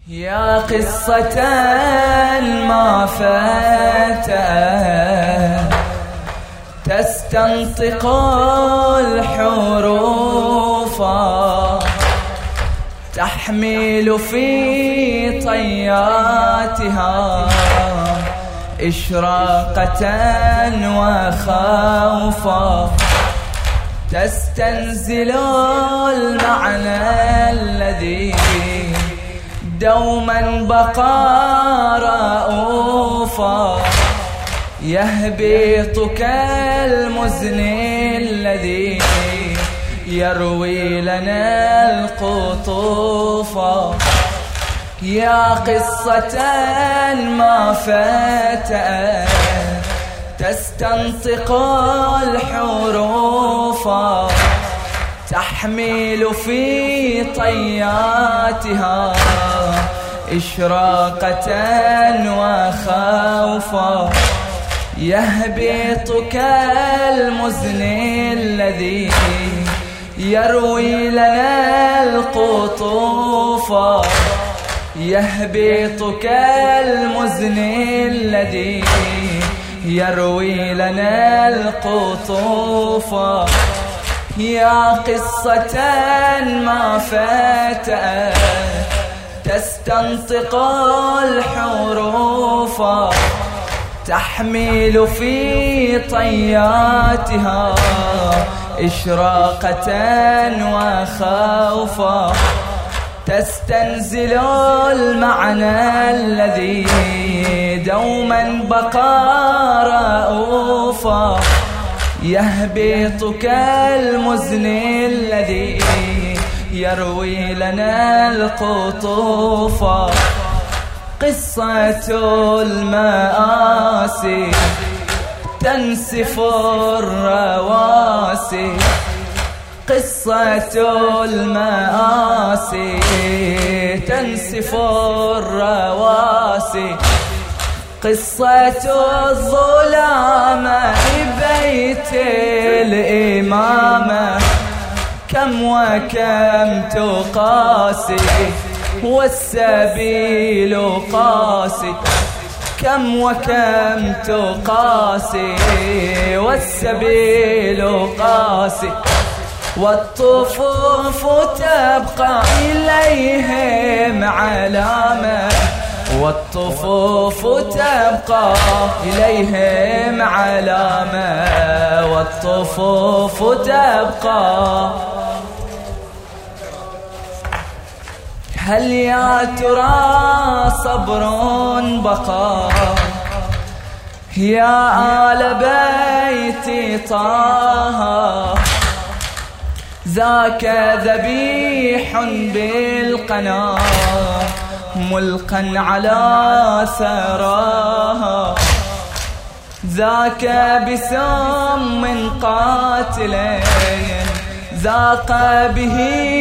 يا قصة ما فاتت تستنطق الحروف، تحمل في طياتها إشراقة وخوفا، تستنزل المعنى الذي دوما بقى رؤوفا، يهبط كالمزن الذي يروي لنا القطوفا. يا قصة ما فاتت تستنطق الحروف، تحمل في طياتها إشراقة وخوفا، يهبط كالمزن الذي يروي لنا القطوفا، يهبط كالمزن الذي يروي لنا القطوفا. يا قصة ما فاتت تستنطق الحروف، تحمل في طياتها إشراقة وخوفا، تستنزل المعنى الذي دوما بقى رؤوفا، يهبط كالمزن الذي يروي لنا القطوفا. قصة المآسي تنسف الرواسي، قصة المآسي تنسف الرواسي، قصة الظلام بيت الإمامة، كم وكم تقاسي والسبيل قاسي، كم وكم تقاسي والسبيل قاسي، والطفوف تبقى إليهم علامة، والطفوف تبقى إليهم علامة، والطفوف تبقى. هل يا ترى صبر بقى يا آل بيت طه، ذاك ذبيح بالقنا ملقا على ثراها، ذاك بسم قاتل ذاق به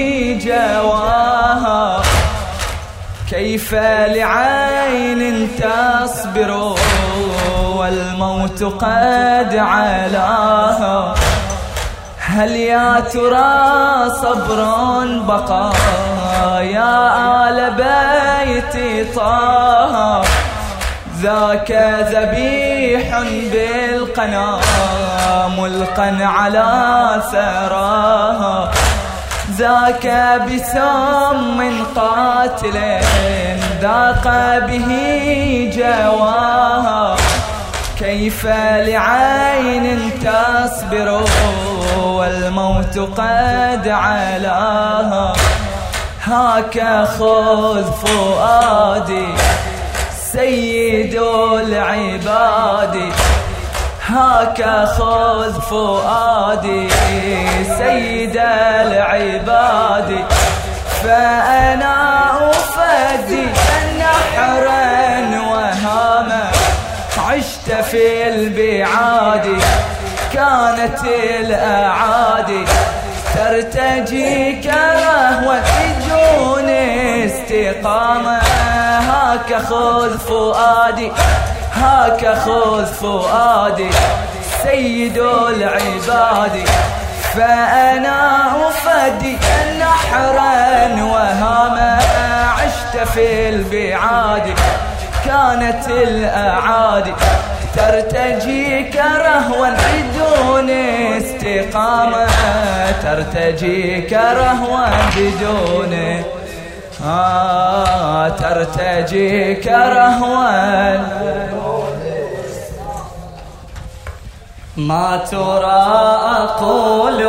جواها، كيف لعين تصبر والموت قد علاها. هل يا ترى صبر بقى يا آل بيت طه، ذاك ذبيح بالقنا ملقا على ثراها، ذاك بسم قاتل ذاق به جواها، كيف لعين تصبر والموت قد علاها. هاك خذ فؤادي سيد العباد، هاك خذ فؤادي سيد العباد، فأنا أفدي نحرا وهاما، عشت في البعاد كانت الأعادي ترتجيك رهوة جون استقامة. هاك خذ فؤادي هاك خذ فؤادي سيد العباد، فأنا أفدي نحرا وهاما، عشت واحتفل بعادك. كانت الأعادي ترتجيك رهوا بدون استقامة، ترتجيك رهوا بدون ترتجيك رهوا. ما ترى أقول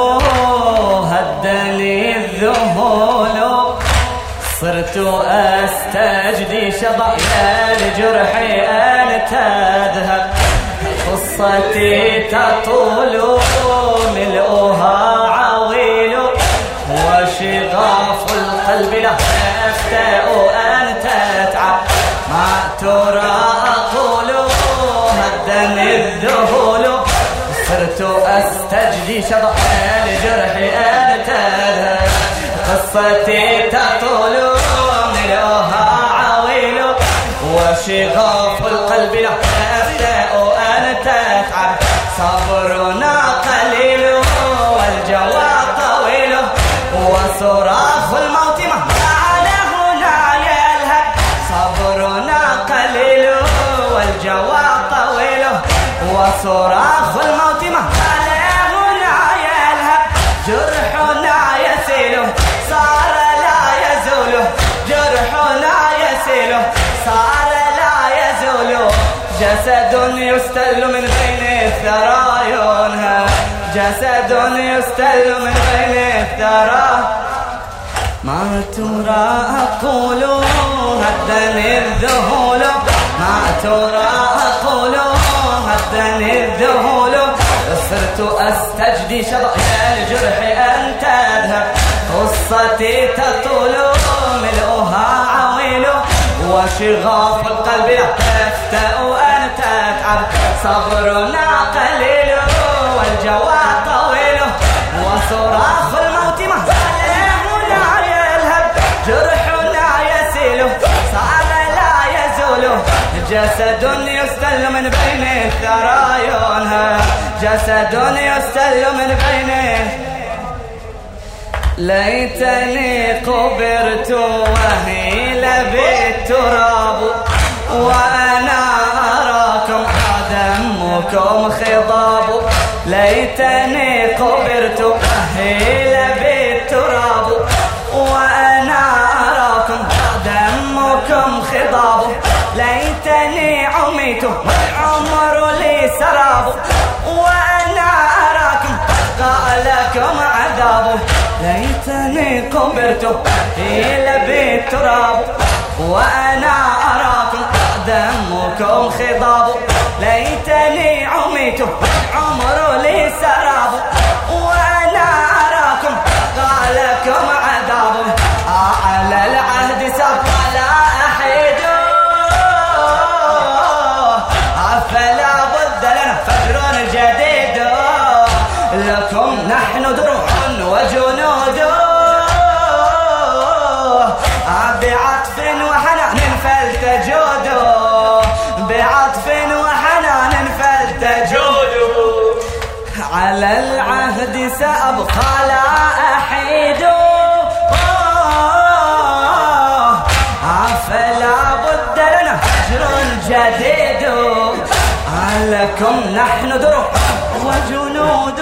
هدني الذهول، صرت أستجدي شظايا الجرح أن تذهب. قصتي تطول ملؤها عويل، وشغاف القلب له يفتأ أن تتعب. ما ترى أقول هدني الذهول، صرت أستجدي شظايا الجرح أن تذهب. قصتي تطول ملؤها عويل، وشغاف القلب له يفتأ أن تتعب. صبرنا قليل والجوى طويل، وصراخ الموت مهما هنا يلهب. صبرنا قليل والجوى طويل، وصراخ الموت مهما هنا يلهب. جرحنا يسيل صار لا يزول، جرحنا يسيل صار لا يزول. جسد يستل من بين الثرى ينهب، جسد يستل من بين الثرى. ما ترى أقول هدني الذهول، ما ترى أقول هدني الذهول. صرت أستجدي شظايا الجرح أن تذهب. قصتي تطول ملؤها عويل، وشغاف القلب يفتأ أن تتعب. صبرنا قليل والجوى طويل، وصراخ الموت مهما يلهب. جرحنا يسيل صار لا يزول، جسد يستل من بين الثرى ينهب، جسد يستل من بين. ليتني قبرت وهيل بالتراب، وأنا أراكم دمكم خضاب. ليتني قبرت وهيل بالتراب، وأنا أراكم دمكم خضاب. ليتني عميت والعمر لي سراب، وأنا أراكم قالكم عذاب. ليتني قبرت إلى بالتراب، وأنا أراكم دمكم خضاب. ليتني عميت والعمر لي سراب، وأنا أراكم قالكم عذاب. على العهد سبق لا أحيد، فلا بد لنا فجر جديد. لكم نحن دروع وجنود، بعطف وحنان فلتجود، بعطف وحنان فلتجود. على العهد سأبقى لا أحيد، فلا بد لنا فجر جديد. لكم نحن دروع وجنود،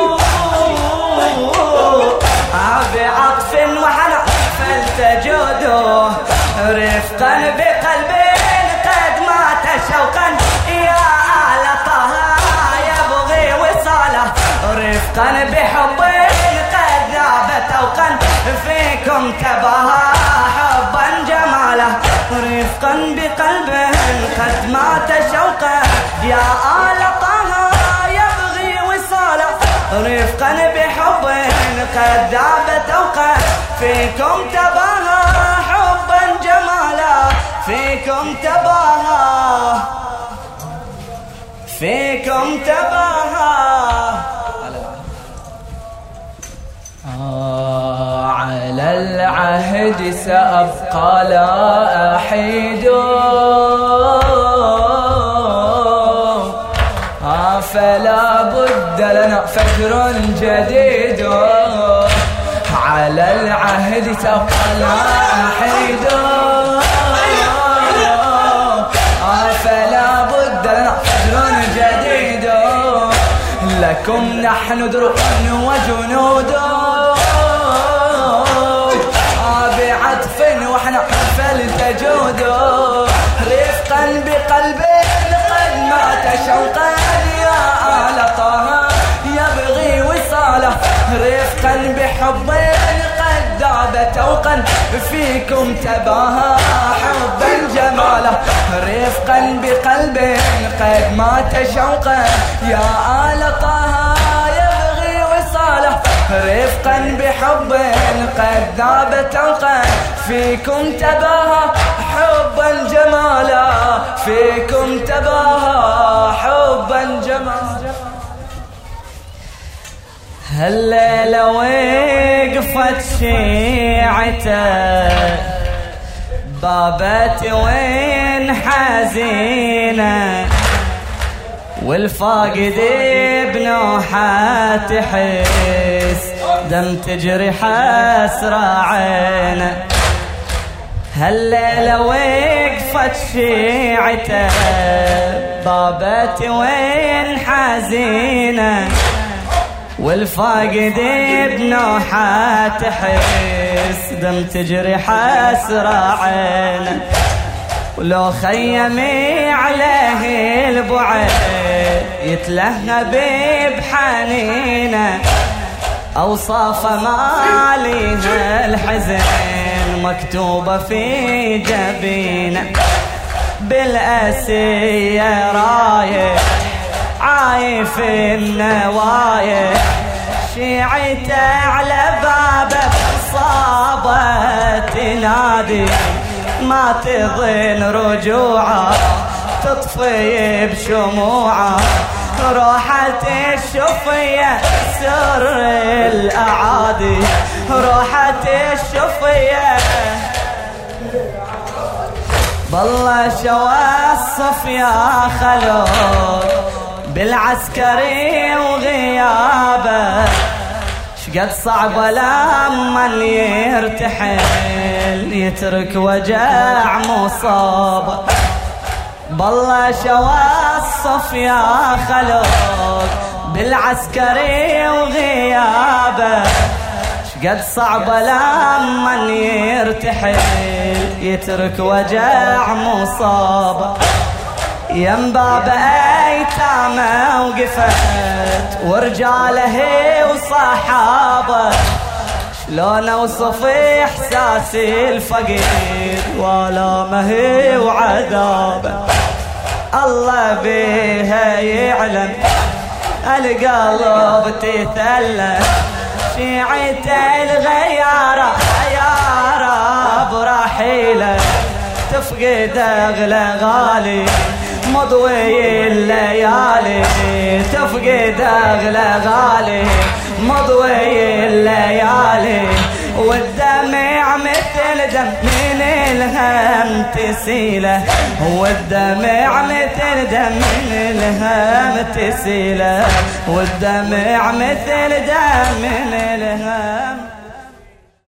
بعطف وحنان فلتجود. رفقا بقلب قد مات شوقا، يا آل طه يبغي وصاله. رفقا بحب قد ذاب توقا، فيكم تباهى حبا جماله. رفقا بقلب قد مات شوقا، يا آل طه يبغي وصاله. رفقا بحب قد ذاب توقا، فيكم تباهى حبا جمالا. فيكم تباهى، فيكم تباهى. على العهد سأبقى لا أحيد، فلا بد لنا فجر جديد. على العهد سأبقى لا أحيد، لكم نحن دروع وجنود بعطف واحنا فلتجود رفقا بقلب قد مات شوقا يا آل طه يبغي وصاله رفقا بحب قد ذاب توقا فيكم تباهى حبا جماله رفقا بقلب قد مات شوقا يا آل طه يبغي وصاله رفقا بحب قد ذاب توقا فيكم تباهى حبا جمالا فيكم تباهى حبا جمالا هالليلة وقفت شيعته بابتي وين حزينة والفاقد بنوحة تحس دم تجري حسرة عينه هالليلة وقفت شيعته بابتي وين حزينة والفاقد بنوحة تحس دم تجري حسرة عينه ولو خيمي عليه البعد يتلهب بحنينه أوصاف ماليها الحزن مكتوبة في جبينه بالأسية رايح عايف النوايح شيعته على بابك صابت تنادي ما تظن رجوعه تطفي بشموعه روحت الشفية سر الأعادي روحت الشفية بالله شوى الصف يا خلود بالعسكري وغيابه شقد صعبة لما يرتحل يترك وجع مصابه بالله شوى الصف يا خلود بالعسكري وغيابه شقد صعبة لما يرتحل يترك وجع مصابه يم باب ايتامه وقفت ورجاله وصحابه شلون اوصف احساسي الفقير ولا مهي وعذابه الله بيها يعلم القلب تثلث شيعته الغيارة يا رب رحيله تفقد اغلى غالي مضوي الليالي تفقد اغلى غالي مضوي الليالي والدمع مثل دم من الهم تسيله والدمع مثل دم من الهم تسيله والدمع مثل دم من الهم